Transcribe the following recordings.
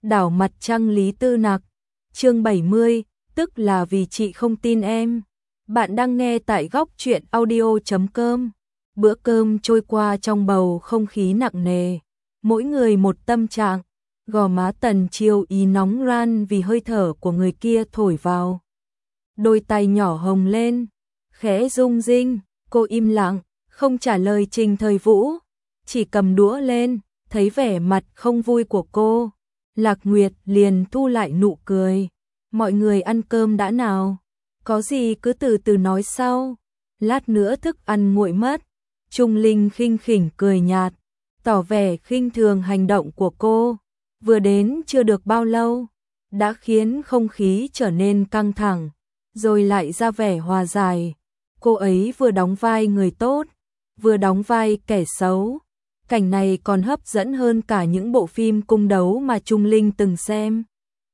Đảo mặt trăng Lý Tư Nặc, chương 70, tức là vì chị không tin em. Bạn đang nghe tại góc truyện audio.com. Bữa cơm trôi qua trong bầu không khí nặng nề, mỗi người một tâm trạng. Gò má Tần Chiêu Ý nóng ran vì hơi thở của người kia thổi vào. Đôi tay nhỏ hồng lên, khẽ rung rinh, cô im lặng, không trả lời Trình Thời Vũ, chỉ cầm đũa lên, thấy vẻ mặt không vui của cô. Lạc Nguyệt liền thu lại nụ cười. Mọi người ăn cơm đã nào? Có gì cứ từ từ nói sau. Lát nữa thức ăn nguội mất. Trung Linh khinh khỉnh cười nhạt, tỏ vẻ khinh thường hành động của cô. Vừa đến chưa được bao lâu, đã khiến không khí trở nên căng thẳng, rồi lại ra vẻ hòa giải. Cô ấy vừa đóng vai người tốt, vừa đóng vai kẻ xấu. Cảnh này còn hấp dẫn hơn cả những bộ phim cung đấu mà Trung Linh từng xem.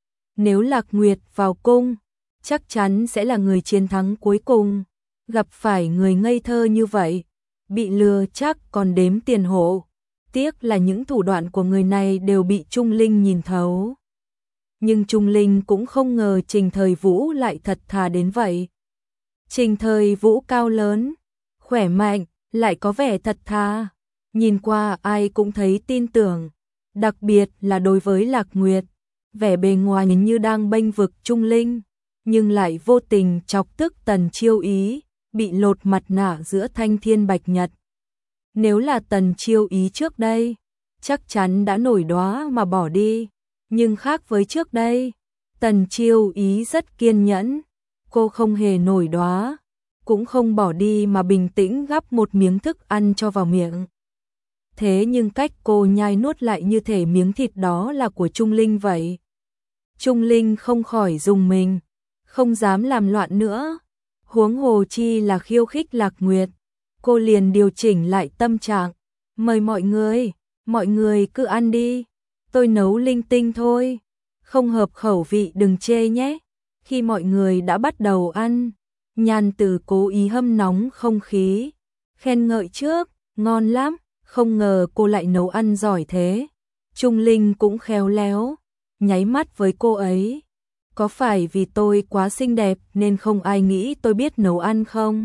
Nếu Lạc Nguyệt vào cung, chắc chắn sẽ là người chiến thắng cuối cùng. Gặp phải người ngây thơ như vậy, bị lừa chắc còn đếm tiền hộ. Tiếc là những thủ đoạn của người này đều bị Trung Linh nhìn thấu. Nhưng Trung Linh cũng không ngờ Trình Thời Vũ lại thật thà đến vậy. Trình Thời Vũ cao lớn, khỏe mạnh, lại có vẻ thật thà. Nhìn qua ai cũng thấy tin tưởng, đặc biệt là đối với Lạc Nguyệt, vẻ bề ngoài như đang bênh vực Trung Linh, nhưng lại vô tình chọc tức Tần Chiêu Ý, bị lột mặt nạ giữa thanh thiên bạch nhật. Nếu là Tần Chiêu Ý trước đây, chắc chắn đã nổi đoá mà bỏ đi, nhưng khác với trước đây, Tần Chiêu Ý rất kiên nhẫn, cô không hề nổi đoá, cũng không bỏ đi mà bình tĩnh gắp một miếng thức ăn cho vào miệng. Thế nhưng cách cô nhai nuốt lại như thể miếng thịt đó là của Trung Linh vậy. Trung Linh không khỏi rùng mình, không dám làm loạn nữa, huống hồ chi là khiêu khích Lạc Nguyệt. Cô liền điều chỉnh lại tâm trạng, mời mọi người cứ ăn đi, tôi nấu linh tinh thôi, không hợp khẩu vị đừng chê nhé. Khi mọi người đã bắt đầu ăn, Nhan Từ cố ý hâm nóng không khí, khen ngợi trước, ngon lắm. Không ngờ cô lại nấu ăn giỏi thế. Trung Linh cũng khéo léo, nháy mắt với cô ấy. Có phải vì tôi quá xinh đẹp nên không ai nghĩ tôi biết nấu ăn không?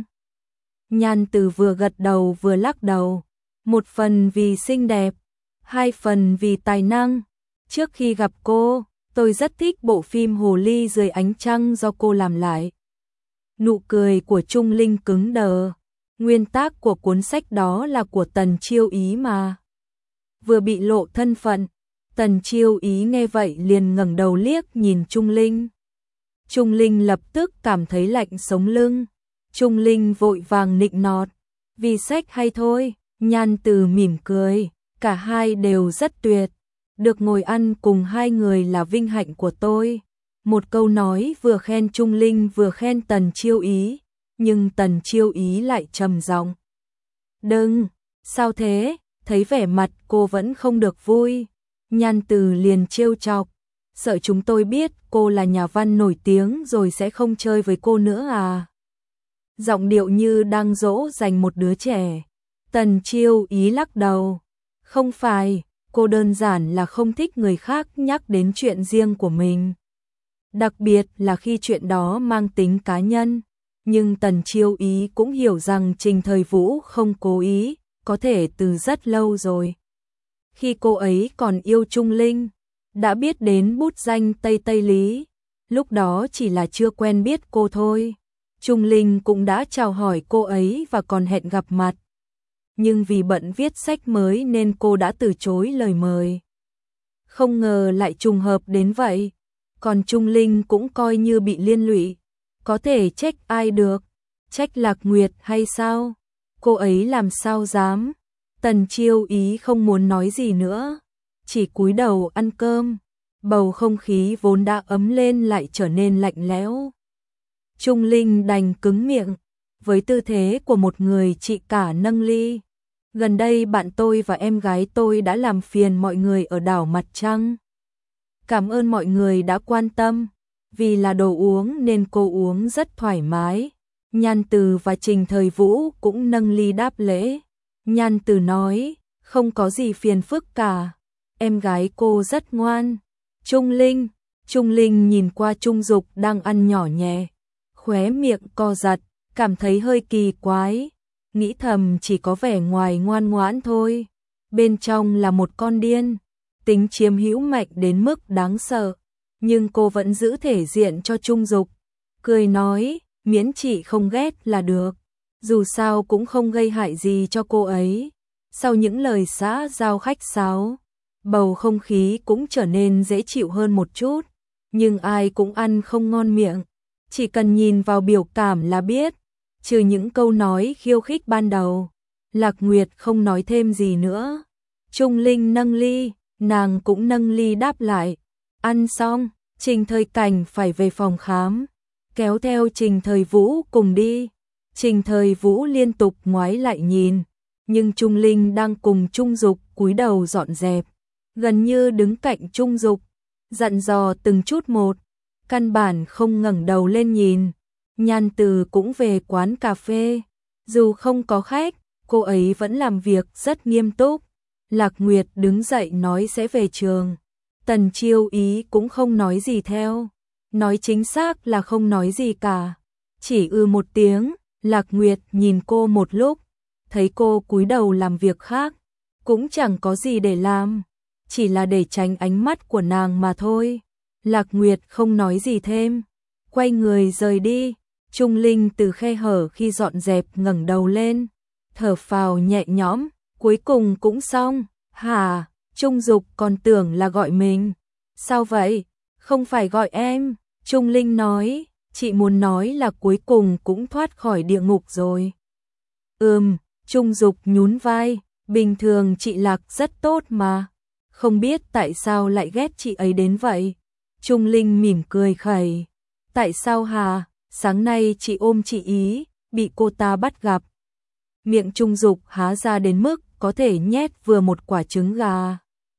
Nhan Từ vừa gật đầu vừa lắc đầu. Một phần vì xinh đẹp, hai phần vì tài năng. Trước khi gặp cô, tôi rất thích bộ phim Hồ Ly dưới ánh trăng do cô làm lại. Nụ cười của Trung Linh cứng đờ. Nguyên tác của cuốn sách đó là của Tần Chiêu Ý mà. Vừa bị lộ thân phận, Tần Chiêu Ý nghe vậy liền ngẩng đầu liếc nhìn Trung Linh. Trung Linh lập tức cảm thấy lạnh sống lưng. Trung Linh vội vàng nịnh nọt, vì sách hay thôi. Nhan Từ mỉm cười, cả hai đều rất tuyệt. Được ngồi ăn cùng hai người là vinh hạnh của tôi. Một câu nói vừa khen Trung Linh vừa khen Tần Chiêu Ý. Nhưng Tần Chiêu Ý lại trầm giọng. Đừng, sao thế, thấy vẻ mặt cô vẫn không được vui. Nhan Từ liền trêu chọc, sợ chúng tôi biết cô là nhà văn nổi tiếng rồi sẽ không chơi với cô nữa à. Giọng điệu như đang dỗ dành một đứa trẻ. Tần Chiêu Ý lắc đầu. Không phải, cô đơn giản là không thích người khác nhắc đến chuyện riêng của mình. Đặc biệt là khi chuyện đó mang tính cá nhân. Nhưng Tần Chiêu Ý cũng hiểu rằng Trình Thời Vũ không cố ý, có thể từ rất lâu rồi. Khi cô ấy còn yêu Trung Linh, đã biết đến bút danh Tây Tây Lý, lúc đó chỉ là chưa quen biết cô thôi. Trung Linh cũng đã chào hỏi cô ấy và còn hẹn gặp mặt. Nhưng vì bận viết sách mới nên cô đã từ chối lời mời. Không ngờ lại trùng hợp đến vậy, còn Trung Linh cũng coi như bị liên lụy. Có thể trách ai được, trách Lạc Nguyệt hay sao? Cô ấy làm sao dám? Tần Chiêu Ý không muốn nói gì nữa, chỉ cúi đầu ăn cơm. Bầu không khí vốn đã ấm lên lại trở nên lạnh lẽo. Trung Linh đành cứng miệng, với tư thế của một người chị cả nâng ly. Gần đây bạn tôi và em gái tôi đã làm phiền mọi người ở đảo Mặt Trăng. Cảm ơn mọi người đã quan tâm. Vì là đồ uống nên cô uống rất thoải mái. Nhan Từ và Trình Thời Vũ cũng nâng ly đáp lễ. Nhan Từ nói, không có gì phiền phức cả. Em gái cô rất ngoan. Trung Linh nhìn qua Trung Dục đang ăn nhỏ nhẹ, khóe miệng co giật, cảm thấy hơi kỳ quái, nghĩ thầm chỉ có vẻ ngoài ngoan ngoãn thôi, bên trong là một con điên, tính chiếm hữu mạnh đến mức đáng sợ, nhưng cô vẫn giữ thể diện cho Trung Dục, cười nói, miễn chị không ghét là được, dù sao cũng không gây hại gì cho cô ấy. Sau những lời xã giao khách sáo, bầu không khí cũng trở nên dễ chịu hơn một chút, nhưng ai cũng ăn không ngon miệng, chỉ cần nhìn vào biểu cảm là biết, trừ những câu nói khiêu khích ban đầu, Lạc Nguyệt không nói thêm gì nữa. Trung Linh nâng ly, nàng cũng nâng ly đáp lại, ăn xong, Trình Thời Cảnh phải về phòng khám, kéo theo Trình Thời Vũ cùng đi. Trình Thời Vũ liên tục ngoái lại nhìn, nhưng Trung Linh đang cùng Trung Dục cúi đầu dọn dẹp, gần như đứng cạnh Trung Dục, dặn dò từng chút một, căn bản không ngẩng đầu lên nhìn. Nhan Từ cũng về quán cà phê, dù không có khách, cô ấy vẫn làm việc rất nghiêm túc. Lạc Nguyệt đứng dậy nói sẽ về trường, Tần Chiêu Ý cũng không nói gì theo, nói chính xác là không nói gì cả, chỉ một tiếng. Lạc Nguyệt nhìn cô một lúc, thấy cô cúi đầu làm việc khác, cũng chẳng có gì để làm, chỉ là để tránh ánh mắt của nàng mà thôi. Lạc Nguyệt không nói gì thêm, quay người rời đi. Trung Linh từ khe hở khi dọn dẹp ngẩng đầu lên, thở phào nhẹ nhõm, cuối cùng cũng xong. Hả? Trung Dục còn tưởng là gọi mình. Sao vậy? Không phải gọi em, Trung Linh nói. Chị muốn nói là cuối cùng cũng thoát khỏi địa ngục rồi. Trung Dục nhún vai, bình thường chị Lạc rất tốt mà, không biết tại sao lại ghét chị ấy đến vậy. Trung Linh mỉm cười khẩy, tại sao hả? Sáng nay chị ôm chị Ý, bị cô ta bắt gặp. Miệng Trung Dục há ra đến mức có thể nhét vừa một quả trứng gà.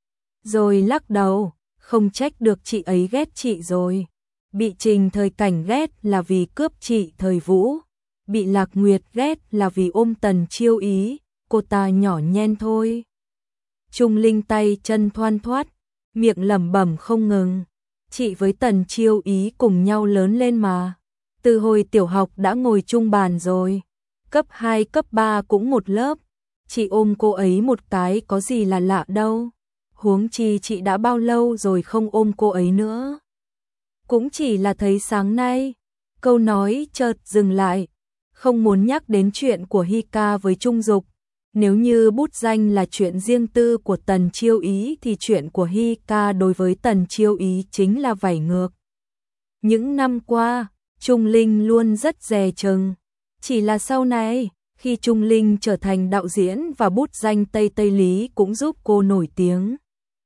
Rồi lắc đầu, không trách được chị ấy ghét chị rồi. Bị Trình Thời Cảnh ghét là vì cướp chị Thời Vũ, bị Lạc Nguyệt ghét là vì ôm Tần Chiêu Ý, cô ta nhỏ nhen thôi. Trung Linh tay chân thoăn thoắt, miệng lẩm bẩm không ngừng. Chị với Tần Chiêu Ý cùng nhau lớn lên mà, từ hồi tiểu học đã ngồi chung bàn rồi, cấp 2, cấp 3 cũng một lớp. Chị ôm cô ấy một cái có gì là lạ đâu, huống chi chị đã bao lâu rồi không ôm cô ấy nữa. Cũng chỉ là thấy sáng nay. Câu nói chợt dừng lại, không muốn nhắc đến chuyện của Hi Ca với Trung Dục. Nếu như bút danh là chuyện riêng tư của Tần Chiêu Ý thì chuyện của Hi Ca đối với Tần Chiêu Ý chính là vảy ngược. Những năm qua, Trung Linh luôn rất dè chừng. Chỉ là sau này, khi Trung Linh trở thành đạo diễn và bút danh Tây Tây Lý cũng giúp cô nổi tiếng,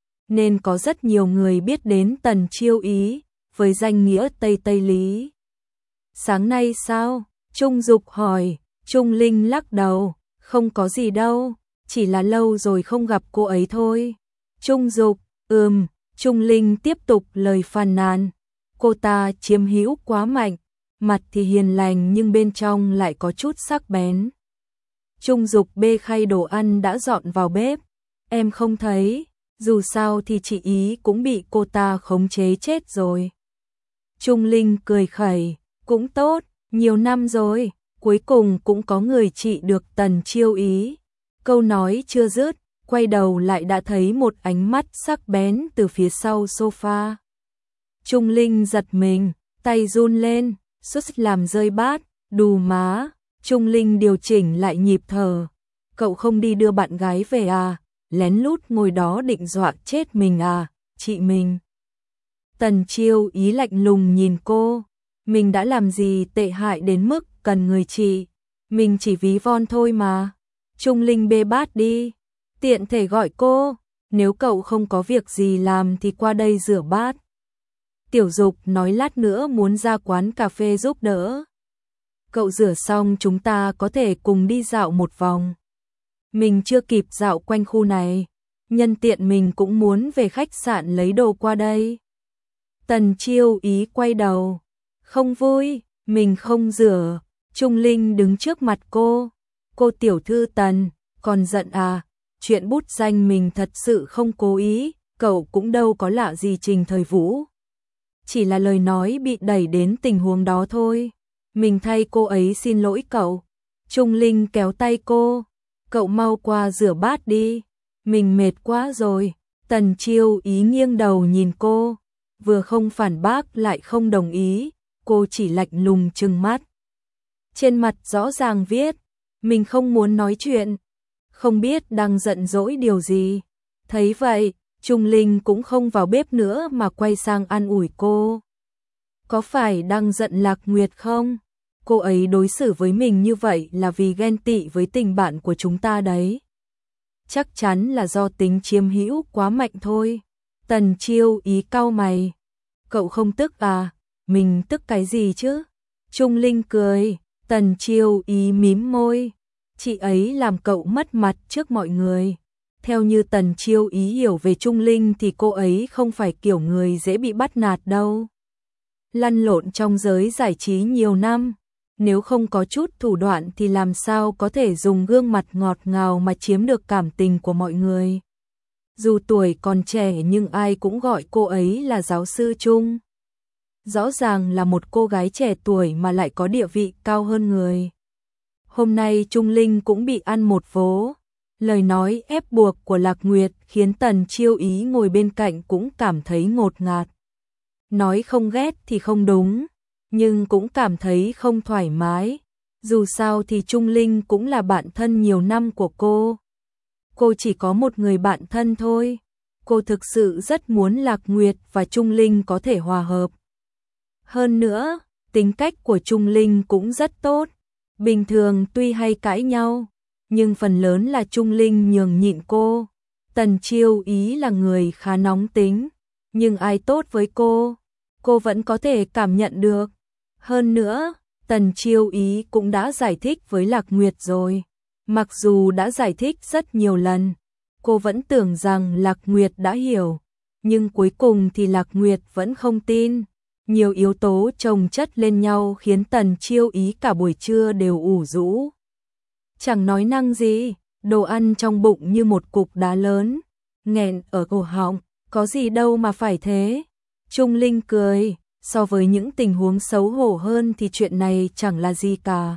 nên có rất nhiều người biết đến Tần Chiêu Ý với danh nghĩa Tây Tây Lý. Sáng nay sao? Trung Dục hỏi. Trung Linh lắc đầu, không có gì đâu, chỉ là lâu rồi không gặp cô ấy thôi. Trung Dục, Trung Linh tiếp tục lời phàn nàn. Cô ta chiếm hữu quá mạnh, mặt thì hiền lành nhưng bên trong lại có chút sắc bén. Trung Dục bê khay đồ ăn đã dọn vào bếp. Em không thấy, dù sao thì chị Ý cũng bị cô ta khống chế chết rồi. Trung Linh cười khẩy, cũng tốt, nhiều năm rồi, cuối cùng cũng có người trị được Tần Chiêu Ý. Câu nói chưa dứt, quay đầu lại đã thấy một ánh mắt sắc bén từ phía sau sofa. Trung Linh giật mình, tay run lên, suýt làm rơi bát, đù má. Trung Linh điều chỉnh lại nhịp thở. Cậu không đi đưa bạn gái về à? Lén lút ngồi đó định dọa chết mình à? Chị mình. Tần Chiêu Ý lạnh lùng nhìn cô. Mình đã làm gì tệ hại đến mức cần người trị? Mình chỉ ví von thôi mà. Trung Linh bê bát đi. Tiện thể gọi cô. Nếu cậu không có việc gì làm thì qua đây rửa bát. Tiểu Dục nói lát nữa muốn ra quán cà phê giúp đỡ. Cậu rửa xong chúng ta có thể cùng đi dạo một vòng. Mình chưa kịp dạo quanh khu này. Nhân tiện mình cũng muốn về khách sạn lấy đồ qua đây. Tần Chiêu Ý quay đầu. Không vui, mình không rửa. Trung Linh đứng trước mặt cô. Cô tiểu thư Tần, còn giận à? Chuyện bút danh mình thật sự không cố ý, cậu cũng đâu có lạ gì Trình Thời Vũ. Chỉ là lời nói bị đẩy đến tình huống đó thôi. Mình thay cô ấy xin lỗi cậu. Trung Linh kéo tay cô. Cậu mau qua rửa bát đi. Mình mệt quá rồi. Tần Chiêu Ý nghiêng đầu nhìn cô. Vừa không phản bác lại không đồng ý. Cô chỉ lạnh lùng trừng mắt. Trên mặt rõ ràng viết. Mình không muốn nói chuyện. Không biết đang giận dỗi điều gì. Thấy vậy, Trung Linh cũng không vào bếp nữa mà quay sang an ủi cô. Có phải đang giận Lạc Nguyệt không? Cô ấy đối xử với mình như vậy là vì ghen tị với tình bạn của chúng ta đấy. Chắc chắn là do tính chiếm hữu quá mạnh thôi. Tần Chiêu Ý cau mày. Cậu không tức à? Mình tức cái gì chứ? Trung Linh cười. Tần Chiêu Ý mím môi. Chị ấy làm cậu mất mặt trước mọi người. Theo như Tần Chiêu Ý hiểu về Trung Linh thì cô ấy không phải kiểu người dễ bị bắt nạt đâu. Lăn lộn trong giới giải trí nhiều năm, nếu không có chút thủ đoạn thì làm sao có thể dùng gương mặt ngọt ngào mà chiếm được cảm tình của mọi người. Dù tuổi còn trẻ nhưng ai cũng gọi cô ấy là giáo sư Trung. Rõ ràng là một cô gái trẻ tuổi mà lại có địa vị cao hơn người. Hôm nay Trung Linh cũng bị ăn một vố. Lời nói ép buộc của Lạc Nguyệt khiến Tần Chiêu Ý ngồi bên cạnh cũng cảm thấy ngột ngạt. Nói không ghét thì không đúng, nhưng cũng cảm thấy không thoải mái. Dù sao thì Trung Linh cũng là bạn thân nhiều năm của cô. Cô chỉ có một người bạn thân thôi. Cô thực sự rất muốn Lạc Nguyệt và Trung Linh có thể hòa hợp. Hơn nữa, tính cách của Trung Linh cũng rất tốt. Bình thường tuy hay cãi nhau, nhưng phần lớn là Trung Linh nhường nhịn cô. Tần Chiêu Ý là người khá nóng tính, nhưng ai tốt với cô vẫn có thể cảm nhận được. Hơn nữa, Tần Chiêu Ý cũng đã giải thích với Lạc Nguyệt rồi. Mặc dù đã giải thích rất nhiều lần, cô vẫn tưởng rằng Lạc Nguyệt đã hiểu, nhưng cuối cùng thì Lạc Nguyệt vẫn không tin. Nhiều yếu tố chồng chất lên nhau khiến Tần Chiêu Ý cả buổi trưa đều ủ rũ. Chẳng nói năng gì, đồ ăn trong bụng như một cục đá lớn, nghẹn ở cổ họng, có gì đâu mà phải thế. Trung Linh cười, so với những tình huống xấu hổ hơn thì chuyện này chẳng là gì cả.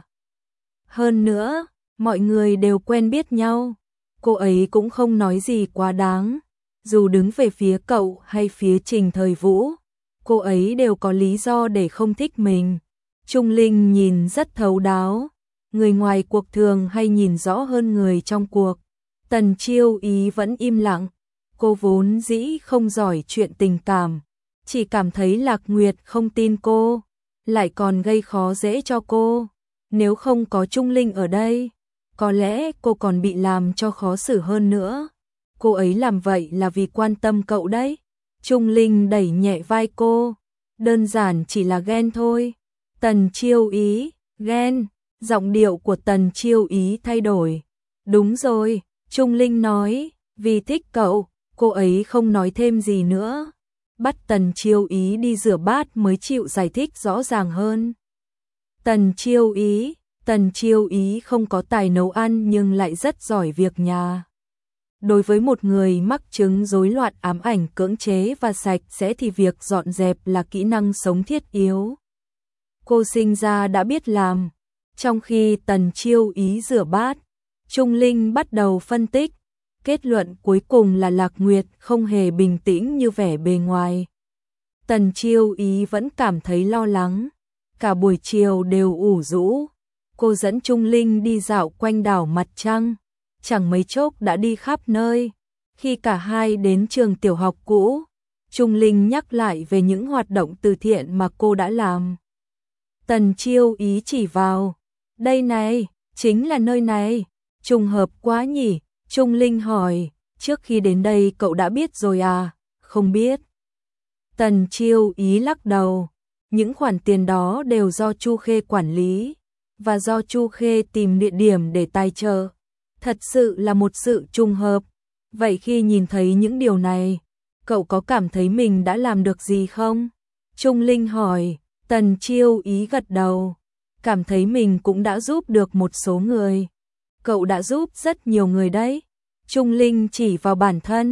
Hơn nữa, mọi người đều quen biết nhau, cô ấy cũng không nói gì quá đáng. Dù đứng về phía cậu hay phía Trình Thời Vũ, cô ấy đều có lý do để không thích mình. Trung Linh nhìn rất thấu đáo. Người ngoài cuộc thường hay nhìn rõ hơn người trong cuộc. Tần Chiêu Ý vẫn im lặng. Cô vốn dĩ không giỏi chuyện tình cảm. Chỉ cảm thấy Lạc Nguyệt không tin cô, lại còn gây khó dễ cho cô. Nếu không có Trung Linh ở đây, có lẽ cô còn bị làm cho khó xử hơn nữa. Cô ấy làm vậy là vì quan tâm cậu đấy. Trung Linh đẩy nhẹ vai cô. Đơn giản chỉ là ghen thôi. Tần Chiêu Ý, ghen. Giọng điệu của Tần Chiêu Ý thay đổi. Đúng rồi, Trung Linh nói, vì thích cậu, cô ấy không nói thêm gì nữa. Bắt Tần Chiêu Ý đi rửa bát mới chịu giải thích rõ ràng hơn. Tần Chiêu Ý không có tài nấu ăn nhưng lại rất giỏi việc nhà. Đối với một người mắc chứng rối loạn ám ảnh cưỡng chế và sạch sẽ thì việc dọn dẹp là kỹ năng sống thiết yếu. Cô sinh ra đã biết làm. Trong khi Tần Chiêu Ý rửa bát, Trung Linh bắt đầu phân tích. Kết luận cuối cùng là Lạc Nguyệt không hề bình tĩnh như vẻ bề ngoài. Tần Chiêu Ý vẫn cảm thấy lo lắng. Cả buổi chiều đều ủ rũ. Cô dẫn Trung Linh đi dạo quanh đảo Mặt Trăng. Chẳng mấy chốc đã đi khắp nơi. Khi cả hai đến trường tiểu học cũ, Trung Linh nhắc lại về những hoạt động từ thiện mà cô đã làm. Tần Chiêu Ý chỉ vào. Đây này, chính là nơi này. Trùng hợp quá nhỉ? Trung Linh hỏi. Trước khi đến đây cậu đã biết rồi à? Không biết. Tần Chiêu Ý lắc đầu. Những khoản tiền đó đều do Chu Khê quản lý, và do Chu Khê tìm địa điểm để tài trợ. Thật sự là một sự trùng hợp. Vậy khi nhìn thấy những điều này, cậu có cảm thấy mình đã làm được gì không? Trung Linh hỏi. Tần Chiêu Ý gật đầu. Cảm thấy mình cũng đã giúp được một số người. Cậu đã giúp rất nhiều người đấy. Trung Linh chỉ vào bản thân.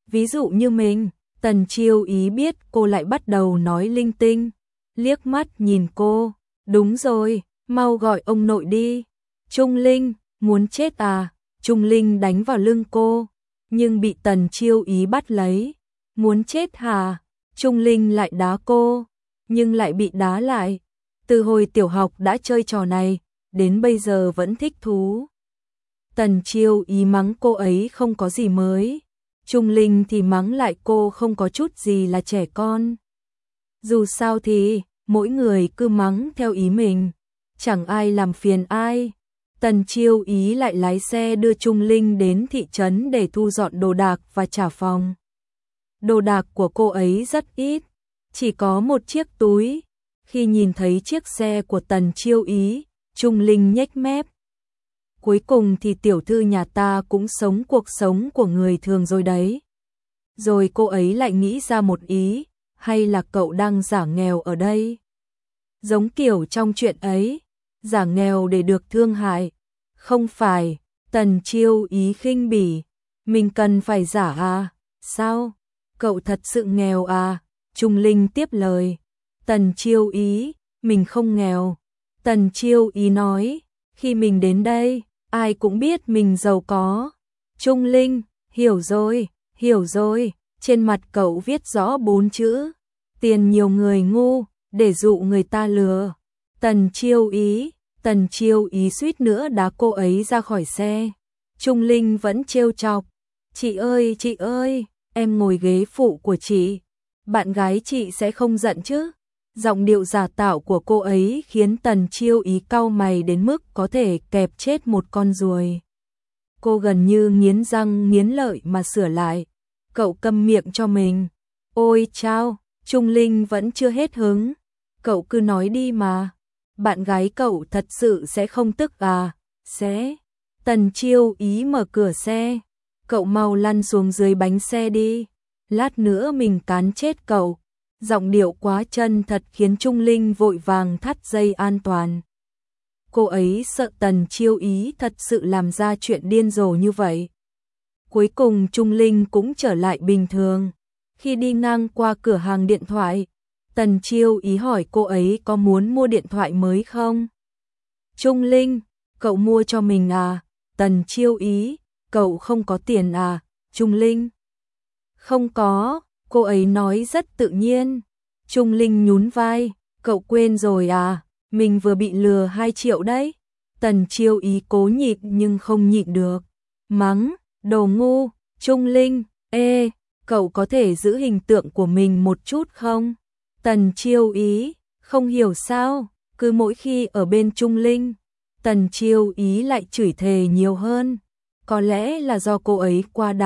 Ví dụ như mình, Tần Chiêu Ý biết cô lại bắt đầu nói linh tinh, liếc mắt nhìn cô, đúng rồi, mau gọi ông nội đi. Trung Linh, muốn chết à? Trung Linh đánh vào lưng cô, nhưng bị Tần Chiêu Ý bắt lấy. Muốn chết hả? Trung Linh lại đá cô, nhưng lại bị đá lại. Từ hồi tiểu học đã chơi trò này, đến bây giờ vẫn thích thú. Tần Chiêu Ý mắng cô ấy không có gì mới, Trung Linh thì mắng lại cô không có chút gì là trẻ con. Dù sao thì, mỗi người cứ mắng theo ý mình, chẳng ai làm phiền ai. Tần Chiêu Ý lại lái xe đưa Trung Linh đến thị trấn để thu dọn đồ đạc và trả phòng. Đồ đạc của cô ấy rất ít, chỉ có một chiếc túi. Khi nhìn thấy chiếc xe của Tần Chiêu Ý, Trung Linh nhếch mép. Cuối cùng thì tiểu thư nhà ta cũng sống cuộc sống của người thường rồi đấy. Rồi cô ấy lại nghĩ ra một ý, hay là cậu đang giả nghèo ở đây? Giống kiểu trong chuyện ấy, giả nghèo để được thương hại. Không phải, Tần Chiêu Ý khinh bỉ, mình cần phải giả à? Sao? Cậu thật sự nghèo à? Trung Linh tiếp lời. Tần Chiêu Ý, mình không nghèo. Tần Chiêu Ý nói, khi mình đến đây, ai cũng biết mình giàu có. Trung Linh, hiểu rồi, trên mặt cậu viết rõ 4 chữ. Tiền nhiều người ngu, để dụ người ta lừa. Tần Chiêu Ý suýt nữa đá cô ấy ra khỏi xe. Trung Linh vẫn trêu chọc. Chị ơi, em ngồi ghế phụ của chị. Bạn gái chị sẽ không giận chứ? Giọng điệu giả tạo của cô ấy khiến Tần Chiêu Ý cau mày đến mức có thể kẹp chết một con ruồi. Cô gần như nghiến răng nghiến lợi mà sửa lại. Cậu câm miệng cho mình. Ôi chao, Trung Linh vẫn chưa hết hứng. Cậu cứ nói đi mà. Bạn gái cậu thật sự sẽ không tức à? Sẽ. Tần Chiêu Ý mở cửa xe. Cậu mau lăn xuống dưới bánh xe đi. Lát nữa mình cán chết cậu. Giọng điệu quá chân thật khiến Trung Linh vội vàng thắt dây an toàn. Cô ấy sợ Tần Chiêu Ý thật sự làm ra chuyện điên rồ như vậy. Cuối cùng Trung Linh cũng trở lại bình thường. Khi đi ngang qua cửa hàng điện thoại, Tần Chiêu Ý hỏi cô ấy có muốn mua điện thoại mới không? Trung Linh, cậu mua cho mình à? Tần Chiêu Ý, cậu không có tiền à? Trung Linh, không có, cô ấy nói rất tự nhiên. Trung Linh nhún vai, cậu quên rồi à? Mình vừa bị lừa 2 triệu đấy. Tần Chiêu Ý cố nhịn nhưng không nhịn được. Mắng, đồ ngu, Trung Linh, cậu có thể giữ hình tượng của mình một chút không? Tần Chiêu Ý, không hiểu sao, cứ mỗi khi ở bên Trung Linh, Tần Chiêu Ý lại chửi thề nhiều hơn. Có lẽ là do cô ấy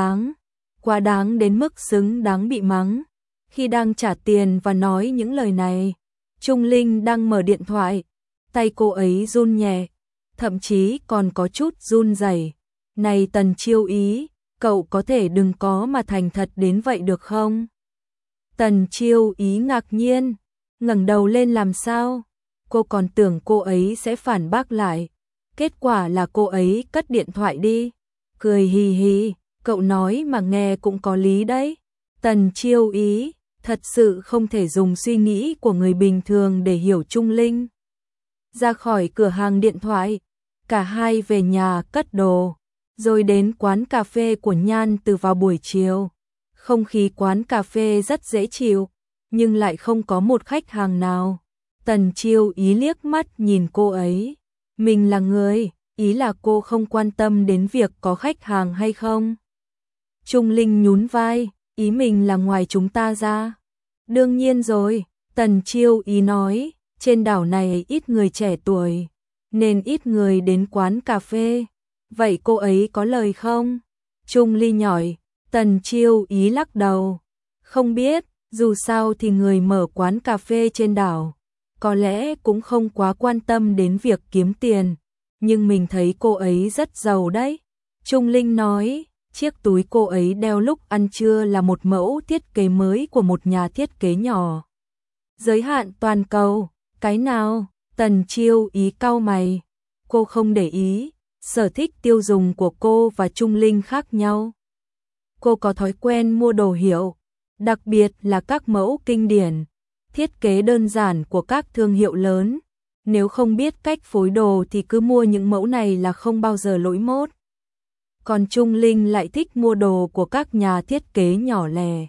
quá đáng đến mức xứng đáng bị mắng. Khi đang trả tiền và nói những lời này, Trung Linh đang mở điện thoại, tay cô ấy run nhẹ, thậm chí còn có chút run rẩy. Này Tần Chiêu Ý, cậu có thể đừng có mà thành thật đến vậy được không? Tần Chiêu Ý ngạc nhiên, ngẩng đầu lên làm sao? Cô còn tưởng cô ấy sẽ phản bác lại. Kết quả là cô ấy cất điện thoại đi, cười hì hì, cậu nói mà nghe cũng có lý đấy. Tần Chiêu Ý, thật sự không thể dùng suy nghĩ của người bình thường để hiểu Trung Linh. Ra khỏi cửa hàng điện thoại, cả hai về nhà cất đồ, rồi đến quán cà phê của Nhan Từ vào buổi chiều. Không khí quán cà phê rất dễ chịu, nhưng lại không có một khách hàng nào. Tần Chiêu Ý liếc mắt nhìn cô ấy. Mình là người, ý là cô không quan tâm đến việc có khách hàng hay không. Trung Linh nhún vai, ý mình là ngoài chúng ta ra. Đương nhiên rồi, Tần Chiêu Ý nói, trên đảo này ít người trẻ tuổi, nên ít người đến quán cà phê. Vậy cô ấy có lời không? Trung Ly nhỏi. Tần Chiêu Ý lắc đầu. Không biết, dù sao thì người mở quán cà phê trên đảo có lẽ cũng không quá quan tâm đến việc kiếm tiền, nhưng mình thấy cô ấy rất giàu đấy. Trung Linh nói, chiếc túi cô ấy đeo lúc ăn trưa là một mẫu thiết kế mới của một nhà thiết kế nhỏ. Giới hạn toàn cầu, cái nào? Tần Chiêu Ý cau mày. Cô không để ý, sở thích tiêu dùng của cô và Trung Linh khác nhau. cô có thói quen mua đồ hiệu, đặc biệt là các mẫu kinh điển, thiết kế đơn giản của các thương hiệu lớn. Nếu không biết cách phối đồ thì cứ mua những mẫu này là không bao giờ lỗi mốt. Còn Trung Linh lại thích mua đồ của các nhà thiết kế nhỏ lẻ.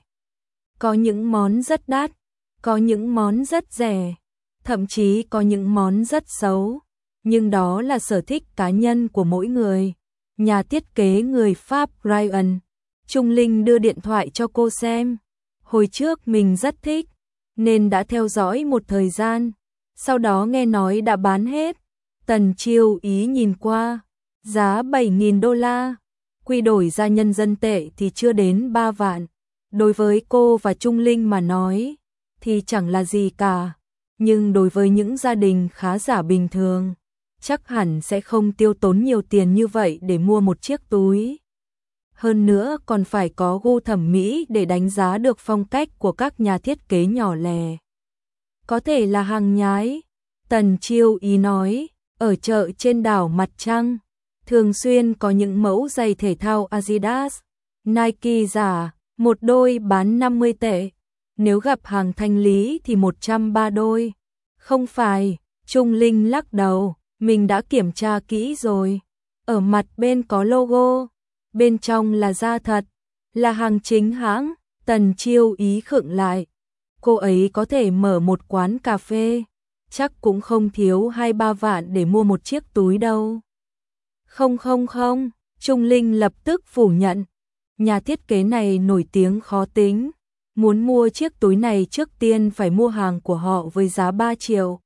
Có những món rất đắt, có những món rất rẻ, thậm chí có những món rất xấu. Nhưng đó là sở thích cá nhân của mỗi người. Nhà thiết kế người Pháp Ryan, Trung Linh đưa điện thoại cho cô xem. Hồi trước mình rất thích, nên đã theo dõi một thời gian. Sau đó nghe nói đã bán hết. Tần Chiêu Ý nhìn qua, giá 7.000 đô la, quy đổi ra nhân dân tệ thì chưa đến 3 vạn. Đối với cô và Trung Linh mà nói, thì chẳng là gì cả. Nhưng đối với những gia đình khá giả bình thường, chắc hẳn sẽ không tiêu tốn nhiều tiền như vậy để mua một chiếc túi. Hơn nữa còn phải có gu thẩm mỹ để đánh giá được phong cách của các nhà thiết kế nhỏ lẻ. Có thể là hàng nhái, Tần Chiêu Ý nói, ở chợ trên đảo Mặt Trăng, thường xuyên có những mẫu giày thể thao Adidas, Nike giả, một đôi bán 50 tệ, nếu gặp hàng thanh lý thì 130 đôi. Không phải, Trung Linh lắc đầu, mình đã kiểm tra kỹ rồi. Ở mặt bên có logo, bên trong là da thật, là hàng chính hãng. Tần Chiêu Ý khựng lại. Cô ấy có thể mở một quán cà phê, chắc cũng không thiếu 2-3 vạn để mua một chiếc túi đâu. Không, Trung Linh lập tức phủ nhận. Nhà thiết kế này nổi tiếng khó tính. Muốn mua chiếc túi này trước tiên phải mua hàng của họ với giá 3 triệu.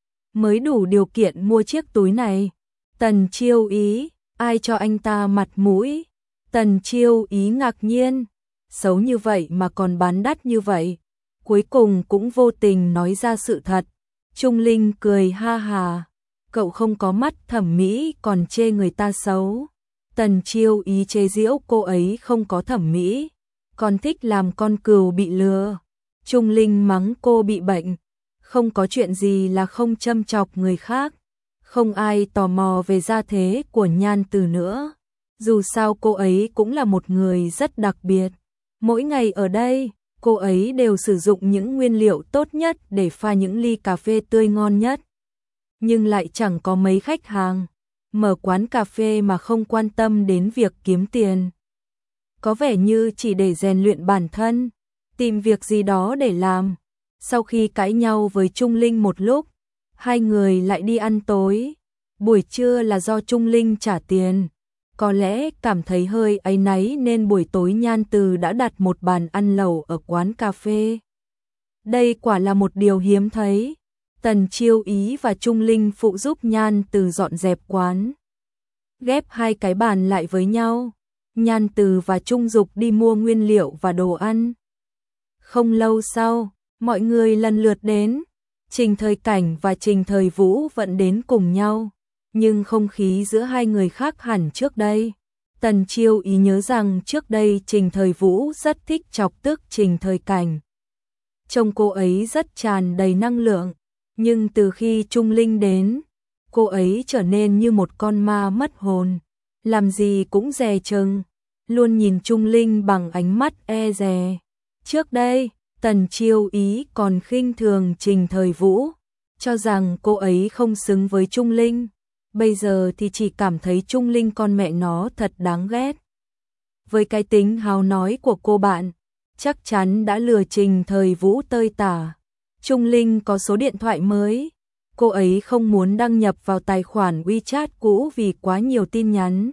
Mới đủ điều kiện mua chiếc túi này. Tần Chiêu Ý, ai cho anh ta mặt mũi? Tần Chiêu Ý ngạc nhiên. Xấu như vậy mà còn bán đắt như vậy. Cuối cùng cũng vô tình nói ra sự thật. Trung Linh cười ha hà. Cậu không có mắt thẩm mỹ còn chê người ta xấu. Tần Chiêu Ý chế giễu cô ấy không có thẩm mỹ, còn thích làm con cừu bị lừa. Trung Linh mắng cô bị bệnh. Không có chuyện gì là không châm chọc người khác. Không ai tò mò về gia thế của Nhan Từ nữa. Dù sao cô ấy cũng là một người rất đặc biệt. Mỗi ngày ở đây, cô ấy đều sử dụng những nguyên liệu tốt nhất để pha những ly cà phê tươi ngon nhất. Nhưng lại chẳng có mấy khách hàng. Mở quán cà phê mà không quan tâm đến việc kiếm tiền. Có vẻ như chỉ để rèn luyện bản thân, tìm việc gì đó để làm. Sau khi cãi nhau với Trung Linh một lúc, hai người lại đi ăn tối. Buổi trưa là do Trung Linh trả tiền. Có lẽ cảm thấy hơi áy náy nên buổi tối Nhan Từ đã đặt một bàn ăn lẩu ở quán cà phê. Đây quả là một điều hiếm thấy. Tần Chiêu Ý và Trung Linh phụ giúp Nhan Từ dọn dẹp quán. Ghép hai cái bàn lại với nhau. Nhan Từ và Trung Dục đi mua nguyên liệu và đồ ăn. Không lâu sau, mọi người lần lượt đến. Trình Thời Cảnh và Trình Thời Vũ vẫn đến cùng nhau. Nhưng không khí giữa hai người khác hẳn trước đây. Tần Chiêu Ý nhớ rằng trước đây Trình Thời Vũ rất thích chọc tức Trình Thời Cảnh. Trông cô ấy rất tràn đầy năng lượng. Nhưng từ khi Trung Linh đến, cô ấy trở nên như một con ma mất hồn. Làm gì cũng dè chừng, luôn nhìn Trung Linh bằng ánh mắt e dè. Trước đây, Tần Chiêu Ý còn khinh thường Trình Thời Vũ, cho rằng cô ấy không xứng với Trung Linh. Bây giờ thì chỉ cảm thấy Trung Linh con mẹ nó thật đáng ghét. Với cái tính hào nói của cô bạn, chắc chắn đã lừa Trình Thời Vũ tơi tả. Trung Linh có số điện thoại mới. Cô ấy không muốn đăng nhập vào tài khoản WeChat cũ vì quá nhiều tin nhắn.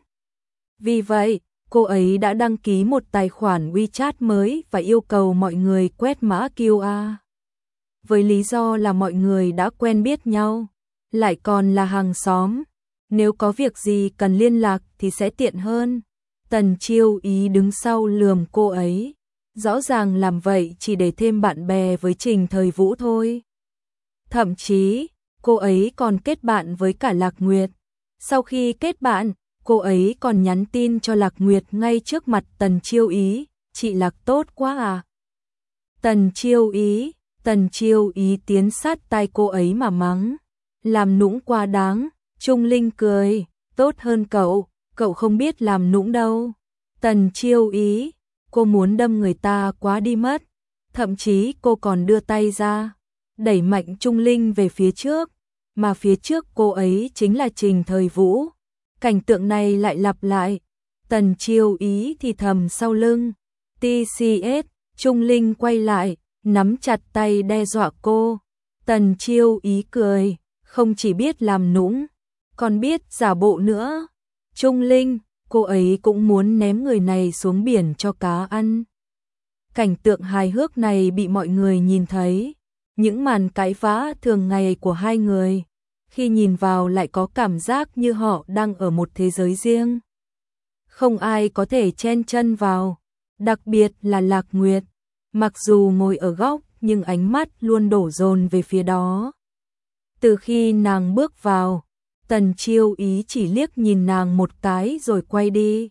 Vì vậy, cô ấy đã đăng ký một tài khoản WeChat mới và yêu cầu mọi người quét mã QR. Với lý do là mọi người đã quen biết nhau, lại còn là hàng xóm. Nếu có việc gì cần liên lạc thì sẽ tiện hơn. Tần Chiêu Ý đứng sau lườm cô ấy. Rõ ràng làm vậy chỉ để thêm bạn bè với Trình Thời Vũ thôi. Thậm chí, cô ấy còn kết bạn với cả Lạc Nguyệt. Sau khi kết bạn, cô ấy còn nhắn tin cho Lạc Nguyệt ngay trước mặt Tần Chiêu Ý. Chị Lạc tốt quá à. Tần Chiêu Ý tiến sát tai cô ấy mà mắng. Làm nũng quá đáng. Trung Linh cười. Tốt hơn cậu, cậu không biết làm nũng đâu. Tần Chiêu Ý, cô muốn đâm người ta quá đi mất. Thậm chí cô còn đưa tay ra, đẩy mạnh Trung Linh về phía trước, mà phía trước cô ấy chính là Trình Thời Vũ. Cảnh tượng này lại lặp lại, Tần Chiêu Ý thì thầm sau lưng. TCS, Trung Linh quay lại, nắm chặt tay đe dọa cô. Tần Chiêu Ý cười, không chỉ biết làm nũng, còn biết giả bộ nữa. Trung Linh, cô ấy cũng muốn ném người này xuống biển cho cá ăn. Cảnh tượng hài hước này bị mọi người nhìn thấy. Những màn cãi vã thường ngày của hai người, khi nhìn vào lại có cảm giác như họ đang ở một thế giới riêng. Không ai có thể chen chân vào, đặc biệt là Lạc Nguyệt. Mặc dù ngồi ở góc nhưng ánh mắt luôn đổ dồn về phía đó. Từ khi nàng bước vào, Tần Chiêu Ý chỉ liếc nhìn nàng một cái rồi quay đi.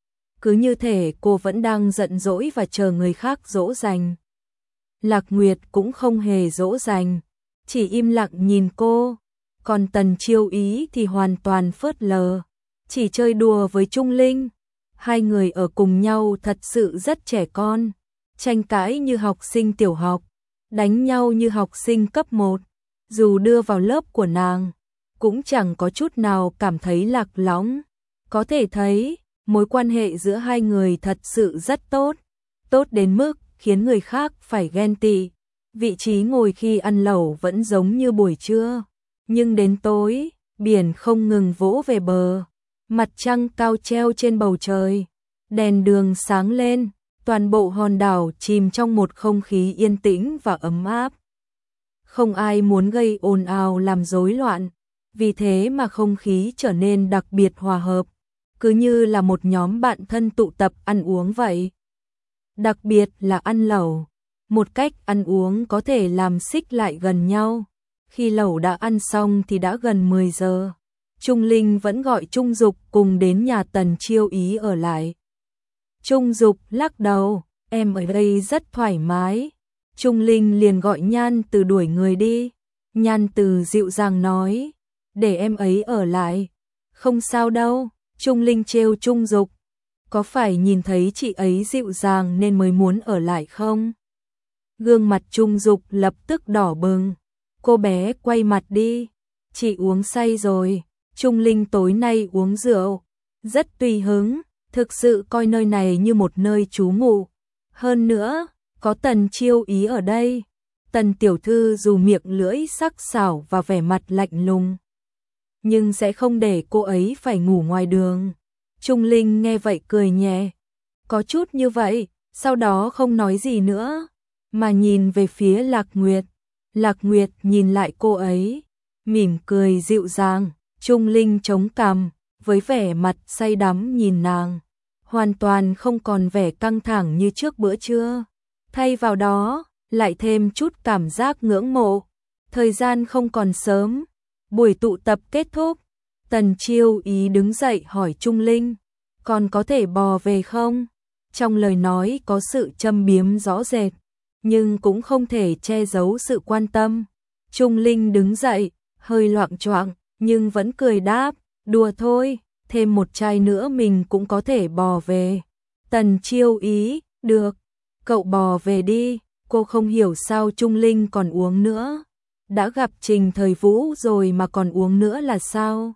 Cứ như thể cô vẫn đang giận dỗi và chờ người khác dỗ dành. Lạc Nguyệt cũng không hề dỗ dành, chỉ im lặng nhìn cô. Còn Tần Chiêu Ý thì hoàn toàn phớt lờ, chỉ chơi đùa với Trung Linh. Hai người ở cùng nhau thật sự rất trẻ con, tranh cãi như học sinh tiểu học, đánh nhau như học sinh cấp 1. Dù đưa vào lớp của nàng, cũng chẳng có chút nào cảm thấy lạc lõng. Có thể thấy, mối quan hệ giữa hai người thật sự rất tốt, tốt đến mức khiến người khác phải ghen tị. Vị trí ngồi khi ăn lẩu vẫn giống như buổi trưa, nhưng đến tối, biển không ngừng vỗ về bờ, mặt trăng cao treo trên bầu trời, đèn đường sáng lên, toàn bộ hòn đảo chìm trong một không khí yên tĩnh và ấm áp. Không ai muốn gây ồn ào làm rối loạn, vì thế mà không khí trở nên đặc biệt hòa hợp, cứ như là một nhóm bạn thân tụ tập ăn uống vậy. Đặc biệt là ăn lẩu, một cách ăn uống có thể làm xích lại gần nhau. Khi lẩu đã ăn xong thì đã gần 10 giờ. Trung Linh vẫn gọi Trung Dục cùng đến nhà Tần Chiêu Ý ở lại. Trung Dục lắc đầu, em ở đây rất thoải mái. Trung Linh liền gọi Nhan Từ đuổi người đi. Nhan Từ dịu dàng nói, để em ấy ở lại. Không sao đâu, Trung Linh trêu Trung Dục. Có phải nhìn thấy chị ấy dịu dàng nên mới muốn ở lại không? Gương mặt Trung Dục lập tức đỏ bừng. Cô bé quay mặt đi. Chị uống say rồi. Trung Linh tối nay uống rượu, rất tùy hứng, thực sự coi nơi này như một nơi trú ngụ. Hơn nữa, có Tần Chiêu Ý ở đây. Tần tiểu thư dù miệng lưỡi sắc sảo và vẻ mặt lạnh lùng, nhưng sẽ không để cô ấy phải ngủ ngoài đường. Trung Linh nghe vậy cười nhẹ, có chút như vậy, sau đó không nói gì nữa, mà nhìn về phía Lạc Nguyệt. Lạc Nguyệt nhìn lại cô ấy, mỉm cười dịu dàng. Trung Linh chống cằm, với vẻ mặt say đắm nhìn nàng, hoàn toàn không còn vẻ căng thẳng như trước bữa trưa. Thay vào đó, lại thêm chút cảm giác ngưỡng mộ. Thời gian không còn sớm, buổi tụ tập kết thúc. Tần Chiêu Ý đứng dậy hỏi Trung Linh, còn có thể bò về không? Trong lời nói có sự châm biếm rõ rệt, nhưng cũng không thể che giấu sự quan tâm. Trung Linh đứng dậy, hơi loạng choạng, nhưng vẫn cười đáp, đùa thôi, thêm một chai nữa mình cũng có thể bò về. Tần Chiêu Ý, được, cậu bò về đi. Cô không hiểu sao Trung Linh còn uống nữa. Đã gặp Trình Thời Vũ rồi mà còn uống nữa là sao?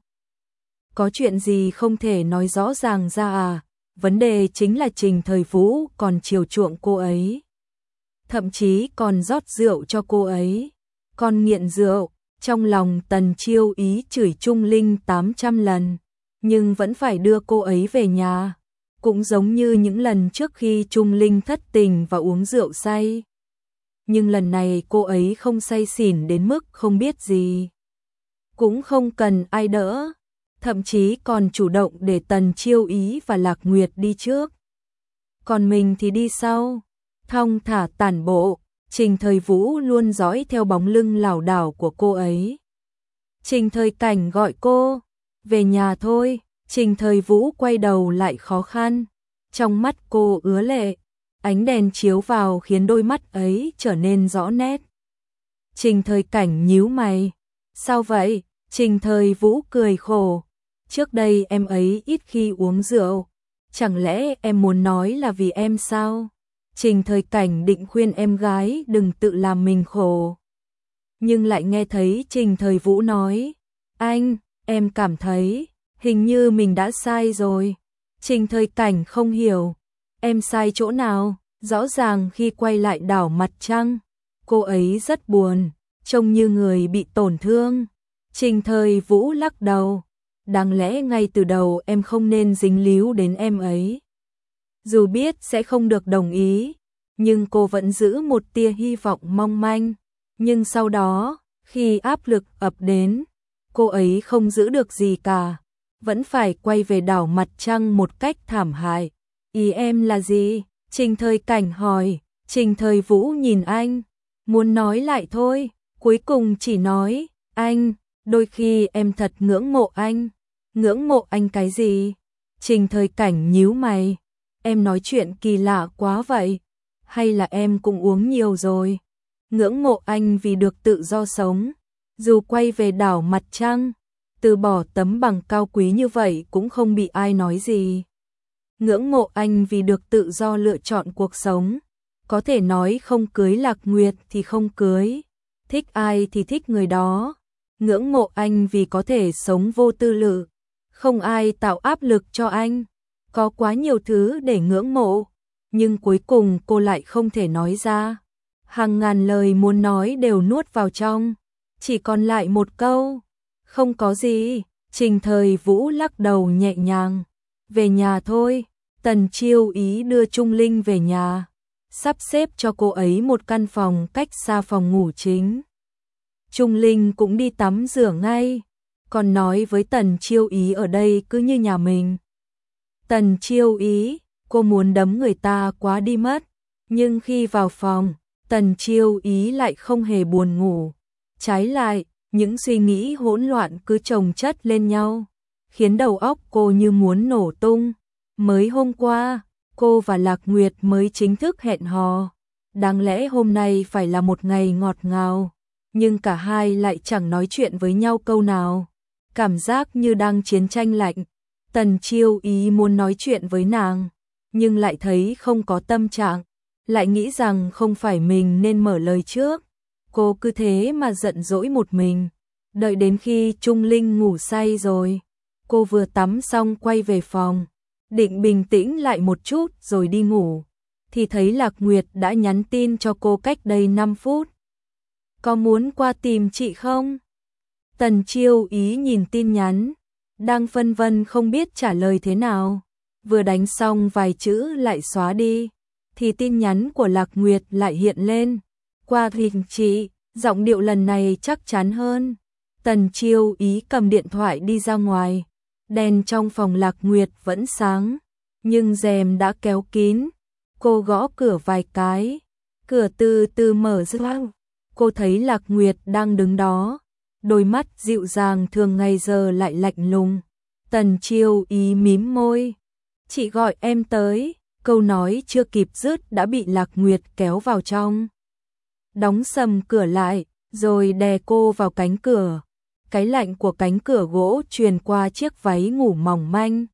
Có chuyện gì không thể nói rõ ràng ra à? Vấn đề chính là Trình Thời Vũ còn chiều chuộng cô ấy, thậm chí còn rót rượu cho cô ấy. Còn nghiện rượu. Trong lòng Tần Chiêu Ý chửi Trung Linh 800 lần, nhưng vẫn phải đưa cô ấy về nhà. Cũng giống như những lần trước khi Trung Linh thất tình và uống rượu say. Nhưng lần này cô ấy không say xỉn đến mức không biết gì, cũng không cần ai đỡ, thậm chí còn chủ động để Tần Chiêu Ý và Lạc Nguyệt đi trước, còn mình thì đi sau, thong thả tản bộ. Trình Thời Vũ luôn dõi theo bóng lưng lảo đảo của cô ấy. Trình Thời Cảnh gọi cô, về nhà thôi. Trình Thời Vũ quay đầu lại khó khăn, trong mắt cô ứa lệ, ánh đèn chiếu vào khiến đôi mắt ấy trở nên rõ nét. Trình Thời Cảnh nhíu mày, sao vậy? Trình Thời Vũ cười khổ, trước đây em ấy ít khi uống rượu, chẳng lẽ em muốn nói là vì em sao? Trình Thời Cảnh định khuyên em gái đừng tự làm mình khổ. Nhưng lại nghe thấy Trình Thời Vũ nói, anh, em cảm thấy, hình như mình đã sai rồi. Trình Thời Cảnh không hiểu, em sai chỗ nào? Rõ ràng khi quay lại đảo Mặt Trăng, cô ấy rất buồn, trông như người bị tổn thương. Trình Thời Vũ lắc đầu, đáng lẽ ngay từ đầu em không nên dính líu đến em ấy. Dù biết sẽ không được đồng ý, nhưng cô vẫn giữ một tia hy vọng mong manh. Nhưng sau đó, khi áp lực ập đến, cô ấy không giữ được gì cả, vẫn phải quay về đảo Mặt Trăng một cách thảm hại. Ý em là gì? Trình Thời Cảnh hỏi. Trình Thời Vũ nhìn anh, muốn nói lại thôi, cuối cùng chỉ nói, anh, đôi khi em thật ngưỡng mộ anh. Ngưỡng mộ anh cái gì? Trình Thời Cảnh nhíu mày, em nói chuyện kỳ lạ quá vậy, hay là em cũng uống nhiều rồi? Ngưỡng mộ anh vì được tự do sống, dù quay về đảo Mặt Trăng, từ bỏ tấm bằng cao quý như vậy cũng không bị ai nói gì. Ngưỡng mộ anh vì được tự do lựa chọn cuộc sống, có thể nói không cưới Lạc Nguyệt thì không cưới, thích ai thì thích người đó. Ngưỡng mộ anh vì có thể sống vô tư lự, không ai tạo áp lực cho anh. Có quá nhiều thứ để ngưỡng mộ, nhưng cuối cùng cô lại không thể nói ra. Hàng ngàn lời muốn nói đều nuốt vào trong, chỉ còn lại một câu, không có gì. Trình Thời Vũ lắc đầu nhẹ nhàng, về nhà thôi. Tần Chiêu Ý đưa Trung Linh về nhà, sắp xếp cho cô ấy một căn phòng cách xa phòng ngủ chính. Trung Linh cũng đi tắm rửa ngay, còn nói với Tần Chiêu Ý ở đây cứ như nhà mình. Tần Chiêu Ý, cô muốn đấm người ta quá đi mất, nhưng khi vào phòng, Tần Chiêu Ý lại không hề buồn ngủ. Trái lại, những suy nghĩ hỗn loạn cứ chồng chất lên nhau, khiến đầu óc cô như muốn nổ tung. Mới hôm qua, cô và Lạc Nguyệt mới chính thức hẹn hò. Đáng lẽ hôm nay phải là một ngày ngọt ngào, nhưng cả hai lại chẳng nói chuyện với nhau câu nào. Cảm giác như đang chiến tranh lạnh. Tần Chiêu Ý muốn nói chuyện với nàng, nhưng lại thấy không có tâm trạng, lại nghĩ rằng không phải mình nên mở lời trước. Cô cứ thế mà giận dỗi một mình, đợi đến khi Trung Linh ngủ say rồi, cô vừa tắm xong quay về phòng, định bình tĩnh lại một chút rồi đi ngủ, thì thấy Lạc Nguyệt đã nhắn tin cho cô cách đây 5 phút. Có muốn qua tìm chị không? Tần Chiêu Ý nhìn tin nhắn, đang phân vân không biết trả lời thế nào, vừa đánh xong vài chữ lại xóa đi, thì tin nhắn của Lạc Nguyệt lại hiện lên. Qua hình chị, giọng điệu lần này chắc chắn hơn. Tần Chiêu Ý cầm điện thoại đi ra ngoài, đèn trong phòng Lạc Nguyệt vẫn sáng, nhưng rèm đã kéo kín. Cô gõ cửa vài cái, cửa từ từ mở ra. Cô thấy Lạc Nguyệt đang đứng đó, đôi mắt dịu dàng thường ngày giờ lại lạnh lùng. Tần Chiêu Ý mím môi, chị gọi em tới. Câu nói chưa kịp dứt đã bị Lạc Nguyệt kéo vào trong, đóng sầm cửa lại, rồi đè cô vào cánh cửa. Cái lạnh của cánh cửa gỗ truyền qua chiếc váy ngủ mỏng manh,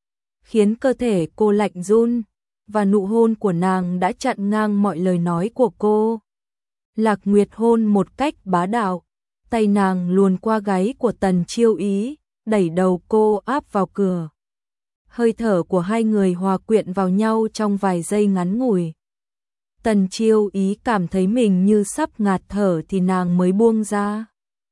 khiến cơ thể cô lạnh run, và nụ hôn của nàng đã chặn ngang mọi lời nói của cô. Lạc Nguyệt hôn một cách bá đạo, tay nàng luồn qua gáy của Tần Chiêu Ý, đẩy đầu cô áp vào cửa. Hơi thở của hai người hòa quyện vào nhau trong vài giây ngắn ngủi. Tần Chiêu Ý cảm thấy mình như sắp ngạt thở thì nàng mới buông ra.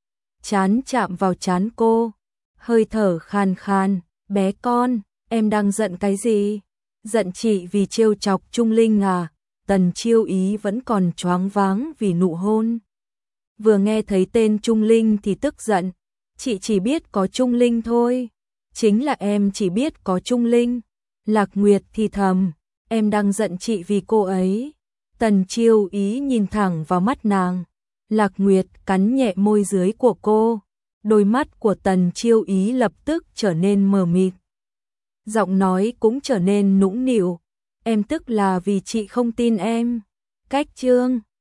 Trán chạm vào trán cô, hơi thở khàn khàn, bé con, em đang giận cái gì? Giận chị vì trêu chọc Trung Linh à? Tần Chiêu Ý vẫn còn choáng váng vì nụ hôn. Vừa nghe thấy tên Trung Linh thì tức giận, chị chỉ biết có Trung Linh thôi. Chính là em chỉ biết có Trung Linh. Lạc Nguyệt thì thầm, em đang giận chị vì cô ấy. Tần Chiêu Ý nhìn thẳng vào mắt nàng. Lạc Nguyệt cắn nhẹ môi dưới của cô. Đôi mắt của Tần Chiêu Ý lập tức trở nên mờ mịt. Giọng nói cũng trở nên nũng nịu. Em tức là vì chị không tin em. Cách chương